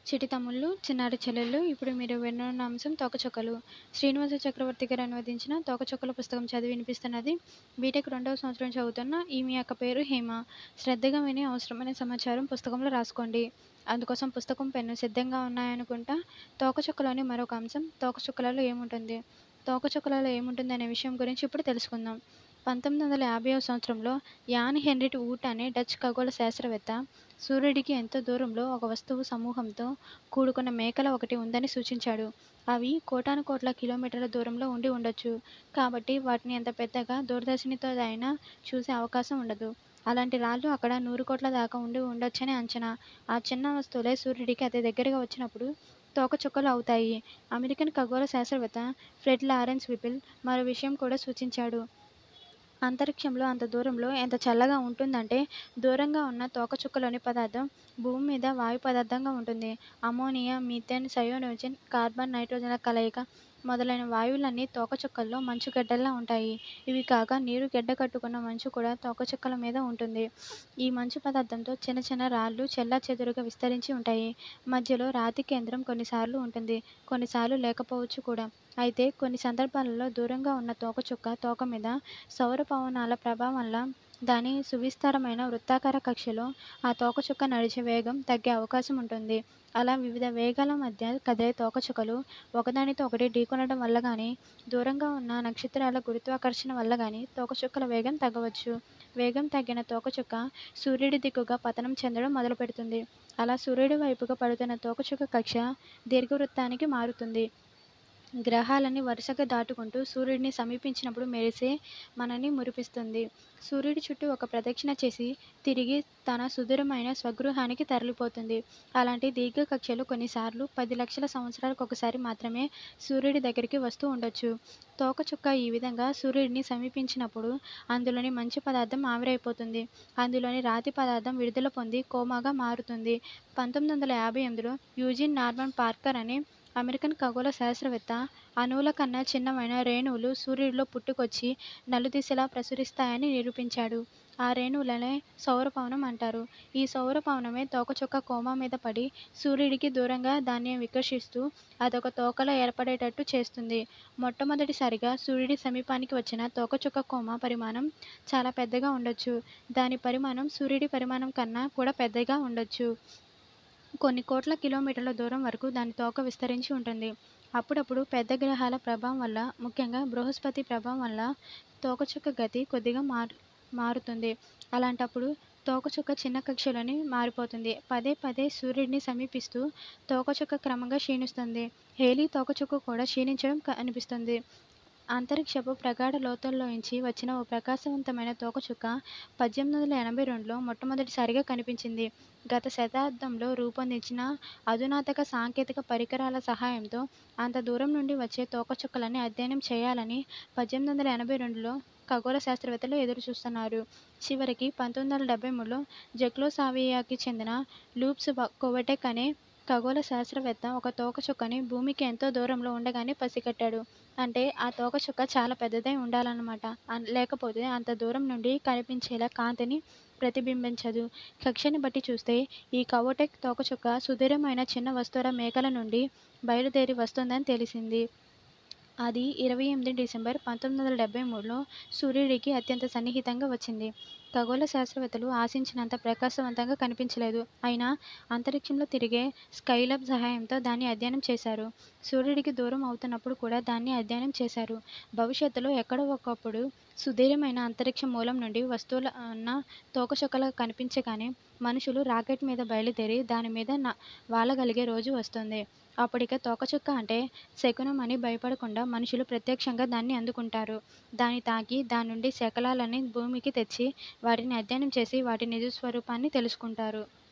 చిటి తమ్ముళ్ళు, చిన్నారి చెల్లెళ్ళు ఇప్పుడు మీరు విననున్న అంశం తోకచుక్కలు. శ్రీనివాస చక్రవర్తి గారు అనువదించిన తోకచుక్కల పుస్తకం చదివి వినిపిస్తున్నది బీటెక్ 2వ సంవత్సరం చదువుతున్న ఈమె యొక్క పేరు హేమ. శ్రద్ధగా విని అవసరమైన సమాచారం పుస్తకంలో రాసుకోండి. అందుకోసం పుస్తకం, పెన్ను సిద్ధంగా ఉన్నాయనుకుంటా. తోకచుక్కలోని మరొక అంశం తోకచుక్కలలో ఏముంటుంది? తోకచుక్కలలో ఏముంటుంది అనే విషయం గురించి ఇప్పుడు తెలుసుకుందాం. 1950వ సంవత్సరంలో యాన్ హెన్రిట్ వూట్ అనే డచ్ ఖగోళ శాస్త్రవేత్త సూర్యుడికి ఎంతో దూరంలో ఒక వస్తువు సమూహంతో కూడుకున్న మేకల ఒకటి ఉందని సూచించాడు. అవి కోటానుకోట్ల కిలోమీటర్ల దూరంలో ఉండి ఉండొచ్చు. కాబట్టి వాటిని ఎంత పెద్దగా దూరదర్శినితో అయినా చూసే అవకాశం ఉండదు. అలాంటి రాళ్ళు అక్కడ 100 కోట్ల దాకా ఉండి ఉండొచ్చని అంచనా. ఆ చిన్న వస్తువులే సూర్యుడికి అతి దగ్గరగా వచ్చినప్పుడు తోకచుక్కలు అవుతాయి. అమెరికన్ ఖగోళ శాస్త్రవేత్త ఫ్రెడ్ లారెన్స్ విపిల్ మరో విషయం కూడా సూచించాడు. అంతరిక్షంలో అంత దూరంలో ఎంత చల్లగా ఉంటుందంటే దూరంగా ఉన్న తోకచుక్కలోని పదార్థం భూమి మీద వాయు పదార్థంగా ఉంటుంది. అమ్మోనియా, మీథేన్, సయోనోజన్, కార్బన్, నైట్రోజన్ల కలయిక మొదలైన వాయువులన్నీ తోకచుక్కల్లో మంచుగడ్డల్లా ఉంటాయి. ఇవి కాక నీరు గడ్డకట్టుకున్న మంచు కూడా తోకచుక్కల మీద ఉంటుంది. ఈ మంచు పదార్థంతో చిన్న చిన్న రాళ్ళు చెల్లాచెదురుగా విస్తరించి ఉంటాయి. మధ్యలో రాతి కేంద్రం కొన్నిసార్లు ఉంటుంది, కొన్నిసార్లు లేకపోవచ్చు కూడా. అయితే కొన్ని సందర్భాలలో దూరంగా ఉన్న తోకచుక్క తోక మీద సౌర పవనాల ప్రభావం వల్ల దాని సువిస్తారమైన వృత్తాకార కక్షలో ఆ తోకచుక్క నడిచే వేగం తగ్గే అవకాశం ఉంటుంది. అలా వివిధ వేగాల మధ్య కదిలే తోకచుక్కలు ఒకదానితో ఒకటి ఢీకొనడం వల్ల గానీ, దూరంగా ఉన్న నక్షత్రాల గురుత్వాకర్షణ వల్ల గానీ తోకచుక్కల వేగం తగ్గవచ్చు. వేగం తగ్గిన తోకచుక్క సూర్యుడి దిక్కుగా పతనం చెందడం మొదలుపెడుతుంది. అలా సూర్యుడి వైపుగా పడుతున్న తోకచుక్క కక్ష దీర్ఘవృత్తానికి మారుతుంది. గ్రహాలన్నీ వరుసగా దాటుకుంటూ సూర్యుడిని సమీపించినప్పుడు మెరిసే మనని మురిపిస్తుంది. సూర్యుడి చుట్టూ ఒక ప్రదక్షిణ చేసి తిరిగి తన సుదూరమైన స్వగృహానికి తరలిపోతుంది. అలాంటి దీర్ఘకక్షలు కొన్నిసార్లు 10 లక్షల సంవత్సరాలకొకసారి మాత్రమే సూర్యుడి దగ్గరికి వస్తూ ఉండొచ్చు. తోకచుక్క ఈ విధంగా సూర్యుడిని సమీపించినప్పుడు అందులోని మంచు పదార్థం ఆవిరైపోతుంది. అందులోని రాతి పదార్థం విడుదల పొంది కోమాగా మారుతుంది. 1958లో యూజిన్ నార్మన్ పార్కర్ అనే అమెరికన్ ఖగోళ శాస్త్రవేత్త అణువుల కన్నా చిన్నవైన రేణువులు సూర్యుడిలో పుట్టుకొచ్చి నలుదిశలా ప్రసరిస్తాయని నిరూపించాడు. ఆ రేణువులనే సౌరపవనం అంటారు. ఈ సౌరపవనమే తోకచుక్క కోమా మీద పడి సూర్యుడికి దూరంగా దాన్ని వికర్షిస్తూ అదొక తోకలా ఏర్పడేటట్టు చేస్తుంది. మొట్టమొదటిసారిగా సూర్యుడి సమీపానికి వచ్చిన తోకచుక్క కోమా పరిమాణం చాలా పెద్దగా ఉండొచ్చు. దాని పరిమాణం సూర్యుడి పరిమాణం కన్నా కూడా పెద్దగా ఉండొచ్చు. కొన్ని కోట్ల కిలోమీటర్ల దూరం వరకు దాని తోక విస్తరించి ఉంటుంది. అప్పుడప్పుడు పెద్ద గ్రహాల ప్రభావం వల్ల, ముఖ్యంగా బృహస్పతి ప్రభావం వల్ల తోకచుక్క గతి కొద్దిగా మారుతుంది. అలాంటప్పుడు తోకచుక్క చిన్న కక్షలోని మారిపోతుంది. పదే పదే సూర్యుడిని సమీపిస్తూ తోకచుక్క క్రమంగా క్షీణిస్తుంది. హేలీ తోకచుక్క కూడా క్షీణించడం కనిపిస్తుంది. అంతరిక్షపు ప్రగాఢ లోతుల్లోంచి వచ్చిన ఓ ప్రకాశవంతమైన తోకచుక్క 1882లో మొట్టమొదటిసారిగా కనిపించింది. గత శతాబ్దంలో రూపొందించిన అధునాతన సాంకేతిక పరికరాల సహాయంతో అంత దూరం నుండి వచ్చే తోకచుక్కలని అధ్యయనం చేయాలని 1882లో ఖగోళ శాస్త్రవేత్తలు ఎదురుచూస్తున్నారు. చివరికి 1973లో జెకోస్లోవాకియాకి చెందిన లూబ్స్ కోవెటెక్ అనే ఖగోళ శాస్త్రవేత్త ఒక తోకచుక్కని భూమికి ఎంతో దూరంలో ఉండగానే పసిగట్టాడు. అంటే ఆ తోకచుక్క చాలా పెద్దదై ఉండాలన్నమాట. లేకపోతే అంత దూరం నుండి కనిపించేలా కాంతిని ప్రతిబింబించదు. కక్షని బట్టి చూస్తే ఈ కోవెటెక్ తోకచుక్క సుదూరమైన చిన్న వస్తువుల మేకల నుండి బయలుదేరి వస్తోందని తెలిసింది. అది 28 డిసెంబర్ 1973లో సూర్యుడికి అత్యంత సన్నిహితంగా వచ్చింది. ఖగోళ శాస్త్రవేత్తలు ఆశించినంత ప్రకాశవంతంగా కనిపించలేదు. అయినా అంతరిక్షంలో తిరిగే స్కైలాబ్ సహాయంతో దాన్ని అధ్యయనం చేశారు. సూర్యుడికి దూరం అవుతున్నప్పుడు కూడా దాన్ని అధ్యయనం చేశారు. భవిష్యత్తులో ఎక్కడో ఒకప్పుడు సుదూరమైన అంతరిక్ష మూలం నుండి వస్తువులున్న తోకచుక్కలా కనిపించగానే మనుషులు రాకెట్ మీద బయలుదేరి దాని మీద వాలగలిగే రోజు వస్తుంది. అప్పుడిక తోకచుక్క అంటే శకునం అని భయపడకుండా మనుషులు ప్రత్యక్షంగా దాన్ని అందుకుంటారు. దాన్ని తాకి దాని నుండి శకలాలని భూమికి తెచ్చి వాటిని అధ్యయనం చేసి వాటి నిజ స్వరూపాన్ని తెలుసుకుంటారు.